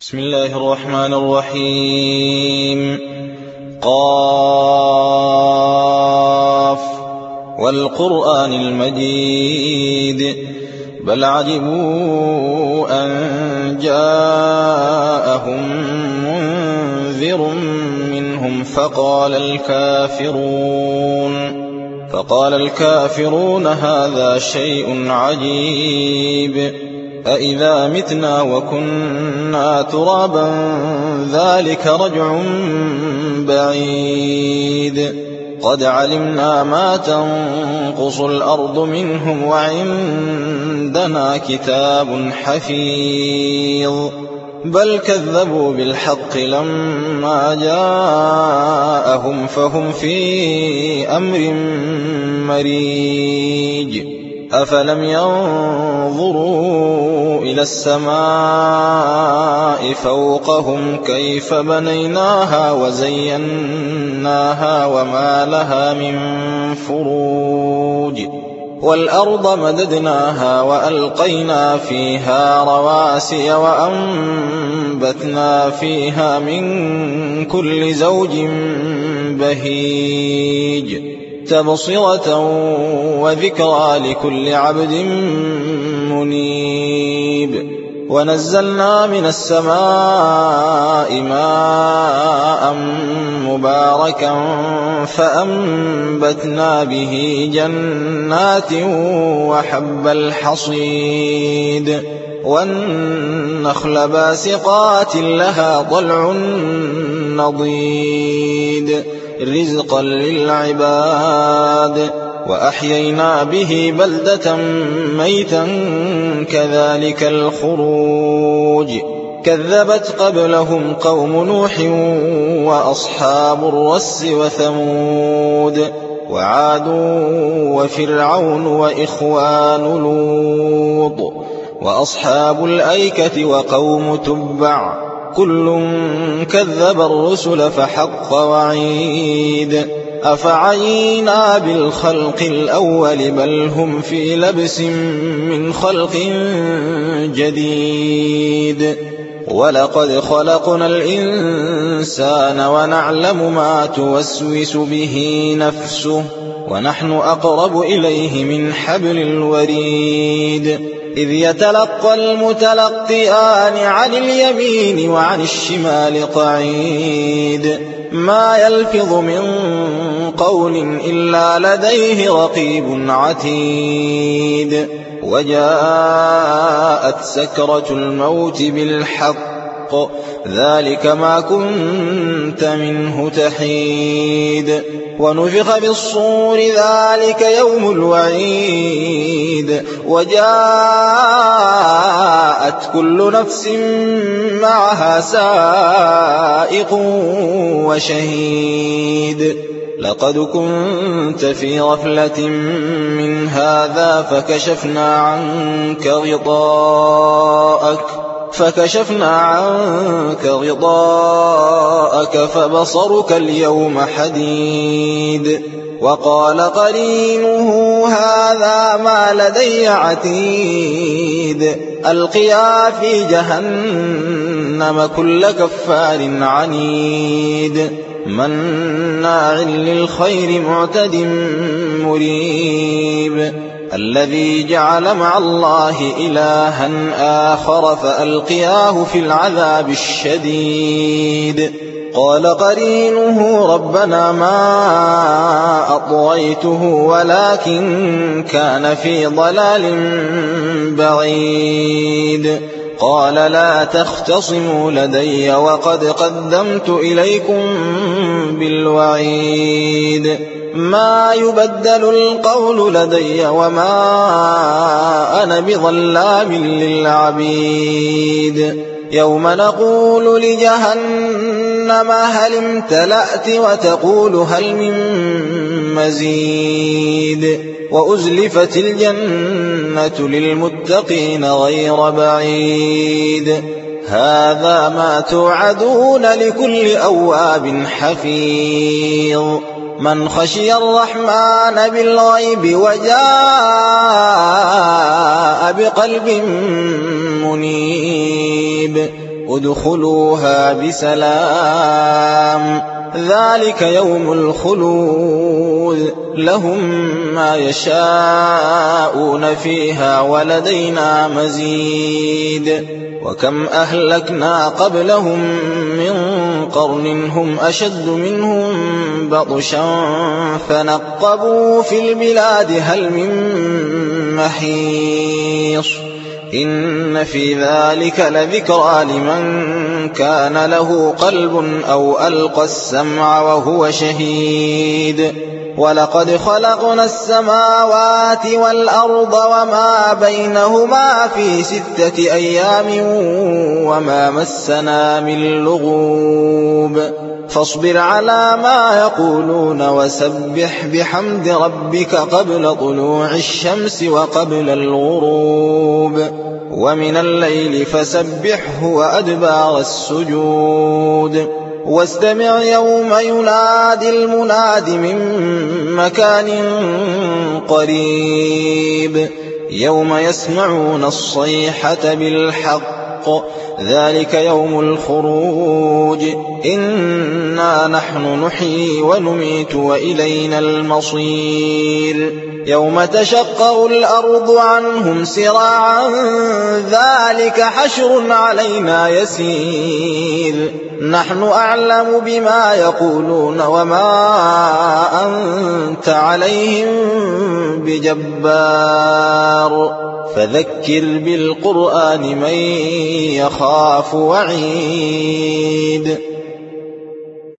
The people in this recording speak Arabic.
بسم الله الرحمن الرحيم. قاف والقرآن المجيد بل عجبوا أن جاءهم منذر منهم فقال الكافرون هذا شيء عجيب أإذا متنا وكنا ترابا ذلك رجع بعيد قد علمنا ما تنقص الأرض منهم وعندنا كتاب حفيظ بل كذبوا بالحق لما جاءهم فهم في أمر مريج أفلم ينظروا إلى السماء فوقهم كيف بنيناها وزيناها وما لها من فروج والأرض مددناها وألقينا فيها رواسي وأنبتنا فيها من كل زوج بهيج تبصرة وذكرى لكل عبد منيب ونزلنا من السماء ماء مباركا فأنبتنا به جنات وحب الحصيد والنخل باسقات لها طلع نضيد رزقا للعباد وأحيينا به بلدة ميتا كذلك الخروج كذبت قبلهم قوم نوح وأصحاب الرس وثمود وعاد وفرعون وإخوان لوط وأصحاب الأيكة وقوم تبع كل كذب الرسل فحق وعيد أفعينا بالخلق الأول بل هم في لبس من خلق جديد ولقد خلقنا الإنسان ونعلم ما توسوس به نفسه ونحن أقرب إليه من حبل الوريد إذ يتلقى المتلقيان عن اليمين وعن الشمال قعيد ما يلفظ من قول إلا لديه رقيب عتيد وجاءت سكرة الموت بالحق ذلك ما كنت منه تحيد ونفخ بالصور ذلك يوم الوعيد وجاءت كل نفس معها سائق وشهيد لقد كنت في غفلة من هذا فكشفنا عنك غطاءك فبصرك اليوم حديد وقال قرينه هذا ما لدي عتيد ألقيا في جهنم كل كفار عنيد مناع للخير معتد مريب الذي جعل مع الله إلها آخر فألقياه في العذاب الشديد قال قرينه ربنا ما أطغيته ولكن كان في ضلال بعيد قال لا تختصموا لدي وقد قدمت إليكم بالوعيد ما يبدل القول لدي وما أنا بظلام للعبيد يوم نقول لجهنم هل امتلأت وتقول هل من مزيد وأزلفت الجنة للمتقين غير بعيد هذا ما توعدون لكل أواب حفيظ من خشي الرحمن بالغيب وجاء بقلب منيب ادخلوها بسلام ذلك يوم الخلود لهم ما يشاءون فيها ولدينا مزيد وكم أهلكنا قبلهم من قرن هم أشد منهم بطشا فنقبوا في البلاد هل من محيص إن في ذلك لذكرى لمن كان له قلب أو ألقى السمع وهو شهيد ولقد خلقنا السماوات والأرض وما بينهما في 6 أيام وما مسنا من لغوب فاصبر على ما يقولون وسبح بحمد ربك قبل طلوع الشمس وقبل الغروب ومن الليل فسبحه وأدبار السجود واستمع يوم ينادي المناد من مكان قريب يوم يسمعون الصيحة بالحق ذلك يوم الخروج إنا نحن نحيي ونميت وإلينا المصير يوم تشقق الأرض عنهم سراعا ذلك حشر علينا يسير نحن أعلم بما يقولون وما أنت عليهم بجبار فذكر بالقرآن من يخاف وعيد